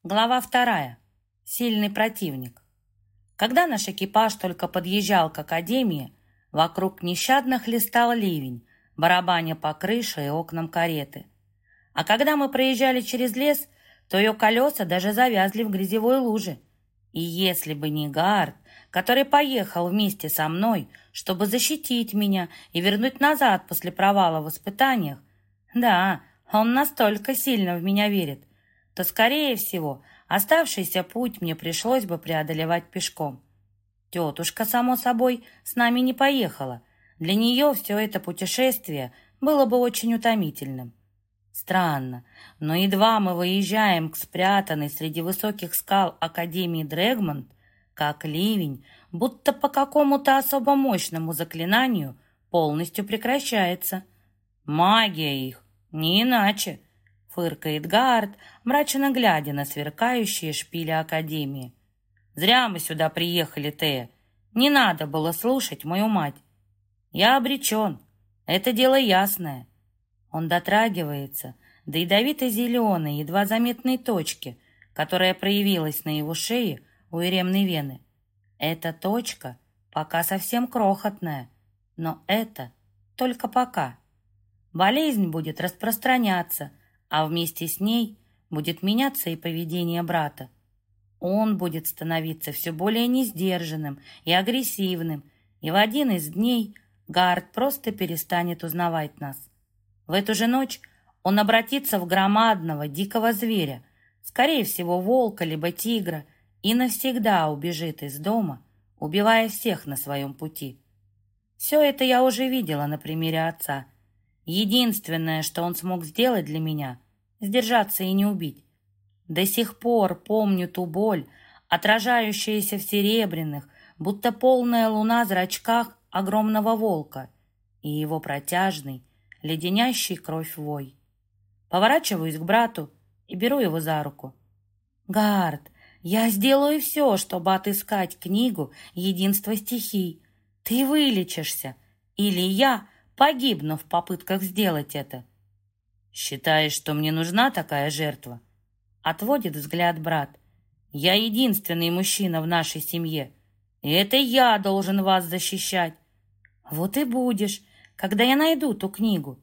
Глава 2. Сильный противник. Когда наш экипаж только подъезжал к академии, вокруг нещадно хлестал ливень, барабаня по крыше и окнам кареты. А когда мы проезжали через лес, то ее колеса даже завязли в грязевой луже. И если бы не Гард, который поехал вместе со мной, чтобы защитить меня и вернуть назад после провала в испытаниях, да, он настолько сильно в меня верит, то, скорее всего, оставшийся путь мне пришлось бы преодолевать пешком. Тетушка, само собой, с нами не поехала. Для нее все это путешествие было бы очень утомительным. Странно, но едва мы выезжаем к спрятанной среди высоких скал Академии Дрэгмонт, как ливень, будто по какому-то особо мощному заклинанию, полностью прекращается. Магия их, не иначе, фыркает Гард, мрачно глядя на сверкающие шпили Академии. Зря мы сюда приехали, Тея. Не надо было слушать мою мать. Я обречен. Это дело ясное. Он дотрагивается до ядовито-зеленой, едва заметной точки, которая проявилась на его шее у еремной вены. Эта точка пока совсем крохотная, но это только пока. Болезнь будет распространяться, а вместе с ней будет меняться и поведение брата. Он будет становиться все более несдержанным и агрессивным, и в один из дней Гард просто перестанет узнавать нас. В эту же ночь он обратится в громадного дикого зверя, скорее всего волка либо тигра, и навсегда убежит из дома, убивая всех на своем пути. Все это я уже видела на примере отца. Единственное, что он смог сделать для меня — сдержаться и не убить. До сих пор помню ту боль, отражающуюся в серебряных, будто полная луна зрачках огромного волка, и его протяжный, леденящий кровь вой. Поворачиваюсь к брату и беру его за руку. «Гард, я сделаю все, чтобы отыскать книгу «Единство стихий». Ты вылечишься, или я погибну в попытках сделать это». «Считаешь, что мне нужна такая жертва?» Отводит взгляд брат. «Я единственный мужчина в нашей семье, и это я должен вас защищать». «Вот и будешь, когда я найду ту книгу».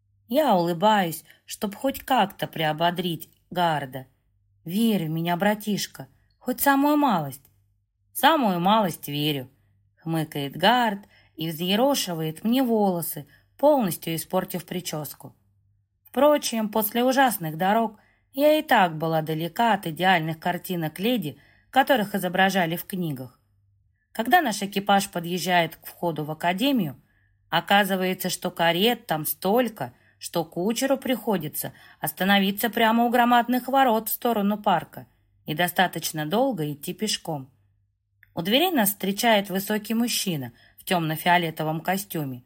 Я улыбаюсь, чтоб хоть как-то приободрить Гарда. «Верь в меня, братишка, хоть самую малость». «Самую малость верю», — хмыкает Гард и взъерошивает мне волосы, полностью испортив прическу. Впрочем, после ужасных дорог я и так была далека от идеальных картинок леди, которых изображали в книгах. Когда наш экипаж подъезжает к входу в академию, оказывается, что карет там столько, что кучеру приходится остановиться прямо у громадных ворот в сторону парка и достаточно долго идти пешком. У дверей нас встречает высокий мужчина в темно-фиолетовом костюме.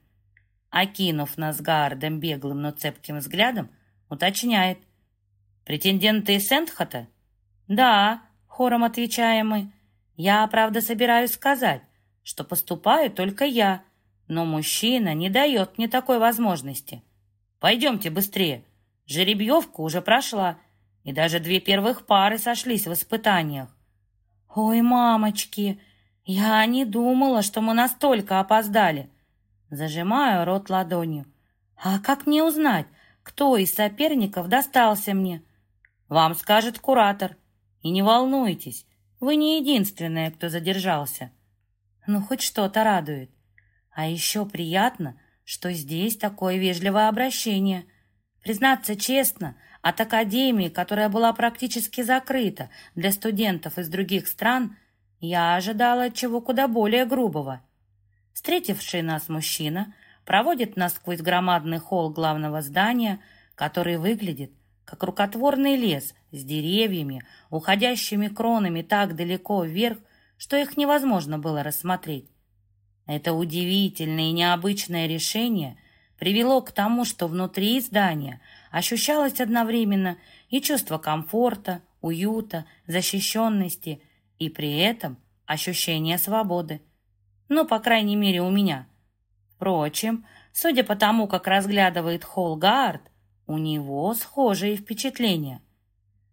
Окинув нас Гардом беглым, но цепким взглядом, уточняет: «Претенденты из Сентхата?» «Да», — хором отвечаем мы. «Я, правда, собираюсь сказать, что поступаю только я, но мужчина не дает мне такой возможности. Пойдемте быстрее, жеребьевка уже прошла, и даже 2 первых пары сошлись в испытаниях». «Ой, мамочки, я не думала, что мы настолько опоздали». Зажимаю рот ладонью. «А как мне узнать, кто из соперников достался мне?» «Вам скажет куратор. И не волнуйтесь, вы не единственная, кто задержался». Ну, хоть что-то радует. А еще приятно, что здесь такое вежливое обращение. Признаться честно, от академии, которая была практически закрыта для студентов из других стран, я ожидала чего куда более грубого. Встретивший нас мужчина проводит нас сквозь громадный холл главного здания, который выглядит как рукотворный лес с деревьями, уходящими кронами так далеко вверх, что их невозможно было рассмотреть. Это удивительное и необычное решение привело к тому, что внутри здания ощущалось одновременно и чувство комфорта, уюта, защищенности, и при этом ощущение свободы. Ну, по крайней мере, у меня. Впрочем, судя по тому, как разглядывает холл Гард, у него схожие впечатления.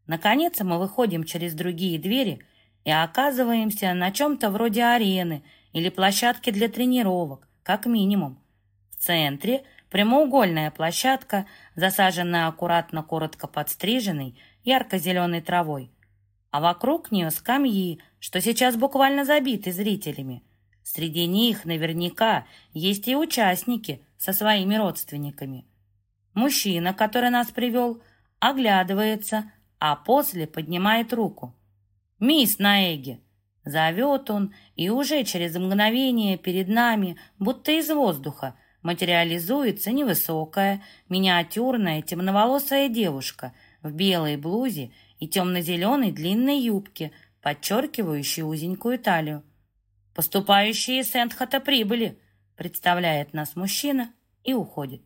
Наконец мы выходим через другие двери и оказываемся на чем-то вроде арены или площадки для тренировок, как минимум. В центре прямоугольная площадка, засаженная аккуратно коротко подстриженной ярко-зеленой травой, а вокруг нее скамьи, что сейчас буквально забиты зрителями. Среди них наверняка есть и участники со своими родственниками. Мужчина, который нас привел, оглядывается, а после поднимает руку. «Мисс Наэги!» Зовет он, и уже через мгновение перед нами, будто из воздуха, материализуется невысокая, миниатюрная, темноволосая девушка в белой блузе и темно-зеленой длинной юбке, подчеркивающей узенькую талию. «Поступающие из Сент-Хата прибыли», — представляет нас мужчина и уходит.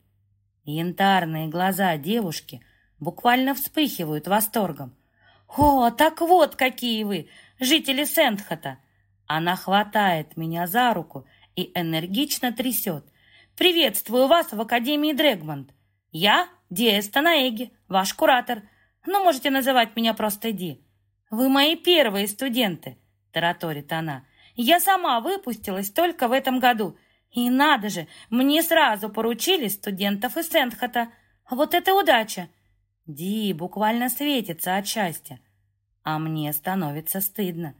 Янтарные глаза девушки буквально вспыхивают восторгом. «О, так вот какие вы, жители Сент-Хата!» Она хватает меня за руку и энергично трясет. «Приветствую вас в Академии Дрэгмонт. Я Диэста Наэги, ваш куратор. Но можете называть меня просто Ди. Вы мои первые студенты», — тараторит она. «Я сама выпустилась только в этом году. И надо же, мне сразу поручили студентов из Сент-Хата. Вот это удача!» Ди буквально светится от счастья. А мне становится стыдно.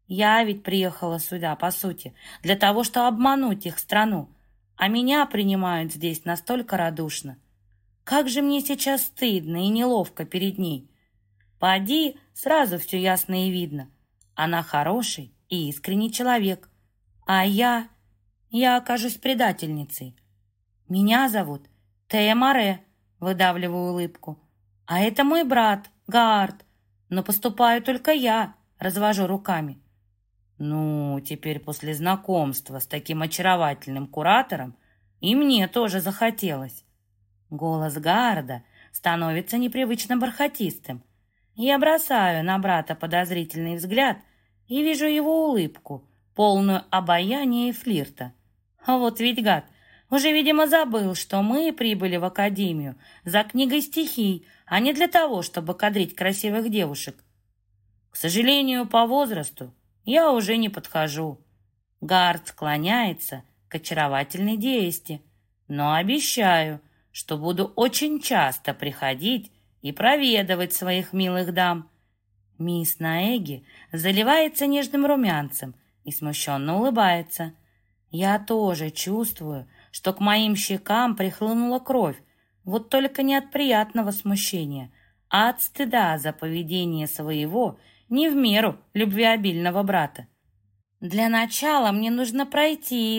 Я ведь приехала сюда, по сути, для того, чтобы обмануть их страну. А меня принимают здесь настолько радушно. Как же мне сейчас стыдно и неловко перед ней. По Ди сразу все ясно и видно. Она хороший и искренний человек. А я окажусь предательницей. Меня зовут Тея Море, выдавливаю улыбку. А это мой брат, Гаард. Но поступаю только я, развожу руками. Ну, теперь после знакомства с таким очаровательным куратором и мне тоже захотелось. Голос Гаарда становится непривычно бархатистым. Я бросаю на брата подозрительный взгляд и вижу его улыбку, полную обаяния и флирта. А вот ведь гад, уже, видимо, забыл, что мы прибыли в академию за книгой стихий, а не для того, чтобы кадрить красивых девушек. К сожалению, по возрасту я уже не подхожу. Гард склоняется к очаровательной Диэсте, но обещаю, что буду очень часто приходить и проведывать своих милых дам. Мисс Наэги заливается нежным румянцем и смущенно улыбается. Я тоже чувствую, что к моим щекам прихлынула кровь, вот только не от приятного смущения, а от стыда за поведение своего не в меру любвеобильного брата. Для начала мне нужно пройти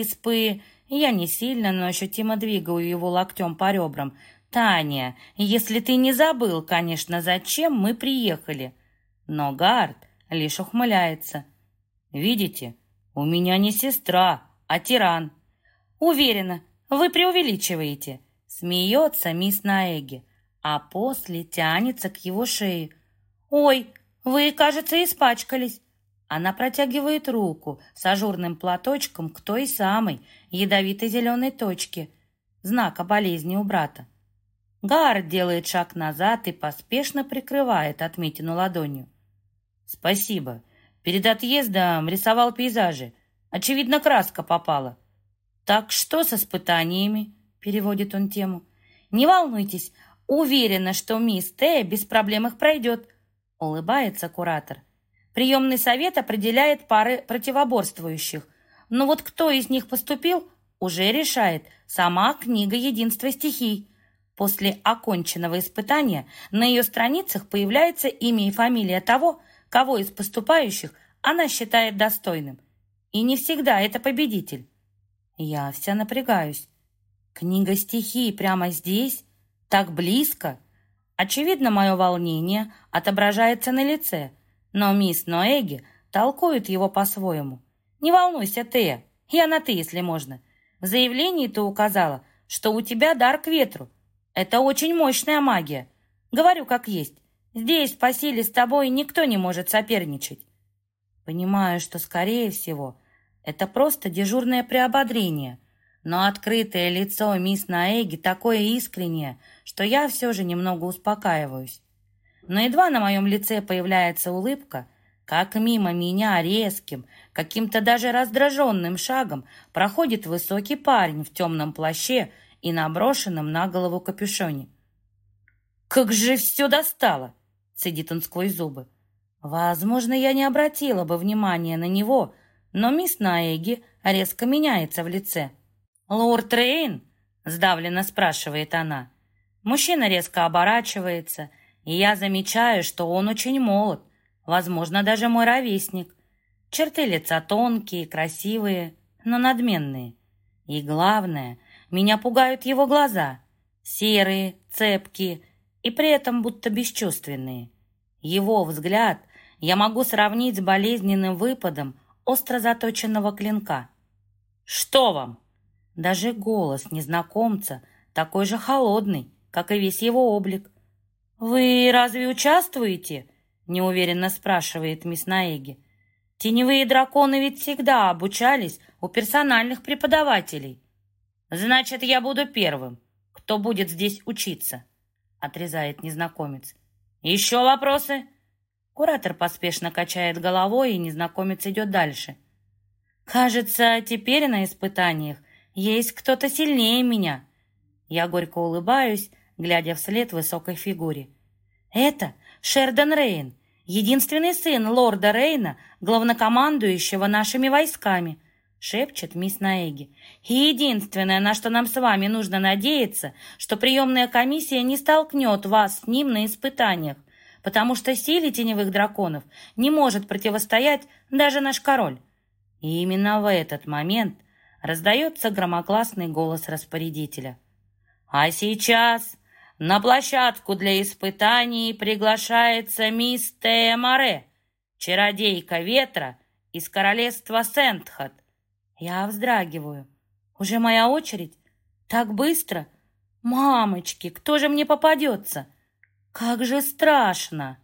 Я не сильно, но ощутимо двигаю его локтем по ребрам. «Таня, если ты не забыл, конечно, зачем мы приехали». Но Гард лишь ухмыляется. «Видите, у меня не сестра, а тиран». «Уверена, вы преувеличиваете», — смеется мисс Наэги, а после тянется к его шее. «Ой, вы, кажется, испачкались». Она протягивает руку с ажурным платочком к той самой ядовитой зеленой точке, знака болезни у брата. Гард делает шаг назад и поспешно прикрывает отметину ладонью. «Спасибо. Перед отъездом рисовал пейзажи. Очевидно, краска попала». «Так что с испытаниями?» — переводит он тему. «Не волнуйтесь, уверена, что мисс Т без проблем их пройдет», — улыбается куратор. «Приемный совет определяет пары противоборствующих, но вот кто из них поступил, уже решает сама книга единства стихий. После оконченного испытания на ее страницах появляется имя и фамилия того, кого из поступающих она считает достойным. И не всегда это победитель». Я вся напрягаюсь. Книга стихий прямо здесь? Так близко? Очевидно, мое волнение отображается на лице, но мисс Ноэги толкует его по-своему. «Не волнуйся, Тея, я на «ты», если можно. В заявлении ты указала, что у тебя дар к ветру. Это очень мощная магия. Говорю как есть. Здесь по силе с тобой никто не может соперничать». Понимаю, что, скорее всего, это просто дежурное приободрение, но открытое лицо мисс Наэги такое искреннее, что я все же немного успокаиваюсь. Но едва на моем лице появляется улыбка, как мимо меня резким, каким-то даже раздраженным шагом проходит высокий парень в темном плаще и наброшенном на голову капюшоне. «Как же все достало!» — цедит он сквозь зубы. Возможно, я не обратила бы внимания на него, но мисс Наэги резко меняется в лице. «Лорд Рейн?» — сдавленно спрашивает она. Мужчина резко оборачивается, и я замечаю, что он очень молод, возможно, даже мой ровесник. Черты лица тонкие, красивые, но надменные. И главное, меня пугают его глаза. Серые, цепкие и при этом будто бесчувственные. Его взгляд я могу сравнить с болезненным выпадом остро заточенного клинка. «Что вам?» Даже голос незнакомца такой же холодный, как и весь его облик. «Вы разве участвуете?» — неуверенно спрашивает мисс Наэги. «Теневые драконы ведь всегда обучались у персональных преподавателей». «Значит, я буду первым, кто будет здесь учиться», — отрезает незнакомец. «Еще вопросы?» Куратор поспешно качает головой, и незнакомец идет дальше. «Кажется, теперь на испытаниях есть кто-то сильнее меня». Я горько улыбаюсь, глядя вслед высокой фигуре. «Это Шердан Рейн, единственный сын лорда Рейна, главнокомандующего нашими войсками», шепчет мисс Наэги. «И единственное, на что нам с вами нужно надеяться, что приемная комиссия не столкнет вас с ним на испытаниях, потому что силе теневых драконов не может противостоять даже наш король». И именно в этот момент раздается громогласный голос распорядителя. «А сейчас на площадку для испытаний приглашается мисс Тея Море, чародейка ветра из королевства Сентхат». Я вздрагиваю. Уже моя очередь? Так быстро? Мамочки, кто же мне попадется? Как же страшно!